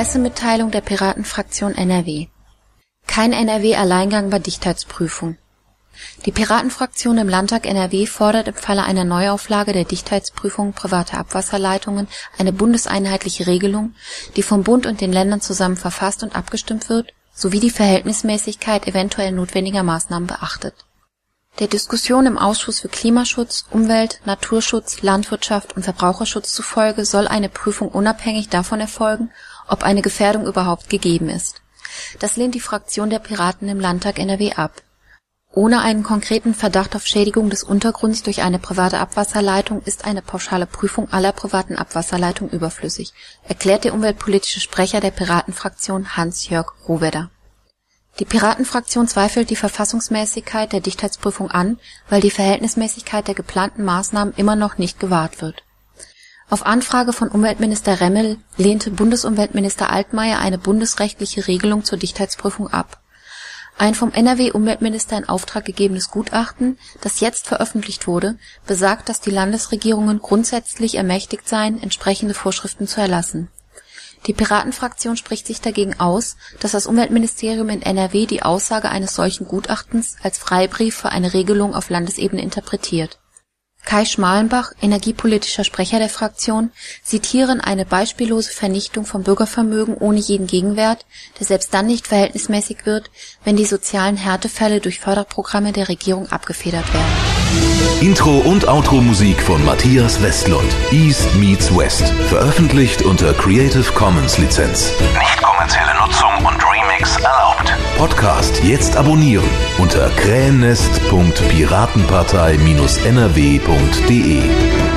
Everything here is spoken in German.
Pressemitteilung der Piratenfraktion NRW. Kein NRW-Alleingang bei Dichtheitsprüfung. Die Piratenfraktion im Landtag NRW fordert im Falle einer Neuauflage der Dichtheitsprüfung privater Abwasserleitungen eine bundeseinheitliche Regelung, die vom Bund und den Ländern zusammen verfasst und abgestimmt wird, sowie die Verhältnismäßigkeit eventuell notwendiger Maßnahmen beachtet. Der Diskussion im Ausschuss für Klimaschutz, Umwelt, Naturschutz, Landwirtschaft und Verbraucherschutz zufolge soll eine Prüfung unabhängig davon erfolgen, ob eine Gefährdung überhaupt gegeben ist. Das lehnt die Fraktion der Piraten im Landtag NRW ab. Ohne einen konkreten Verdacht auf Schädigung des Untergrunds durch eine private Abwasserleitung ist eine pauschale Prüfung aller privaten Abwasserleitungen überflüssig, erklärt der umweltpolitische Sprecher der Piratenfraktion Hans-Jörg Rohwedder. Die Piratenfraktion zweifelt die Verfassungsmäßigkeit der Dichtheitsprüfung an, weil die Verhältnismäßigkeit der geplanten Maßnahmen immer noch nicht gewahrt wird. Auf Anfrage von Umweltminister Remmel lehnte Bundesumweltminister Altmaier eine bundesrechtliche Regelung zur Dichtheitsprüfung ab. Ein vom NRW-Umweltminister in Auftrag gegebenes Gutachten, das jetzt veröffentlicht wurde, besagt, dass die Landesregierungen grundsätzlich ermächtigt seien, entsprechende Vorschriften zu erlassen. Die Piratenfraktion spricht sich dagegen aus, dass das Umweltministerium in NRW die Aussage eines solchen Gutachtens als Freibrief für eine Regelung auf Landesebene interpretiert. Kai Schmalenbach, energiepolitischer Sprecher der Fraktion, sieht hierin eine beispiellose Vernichtung von Bürgervermögen ohne jeden Gegenwert, der selbst dann nicht verhältnismäßig wird, wenn die sozialen Härtefälle durch Förderprogramme der Regierung abgefedert werden. Intro und Outro-Musik von Matthias Westlund. East meets West. Veröffentlicht unter Creative Commons Lizenz. Nicht kommerzielle Nutzung und Remix erlaubt. Podcast jetzt abonnieren unter krähennest.piratenpartei-nrw.de.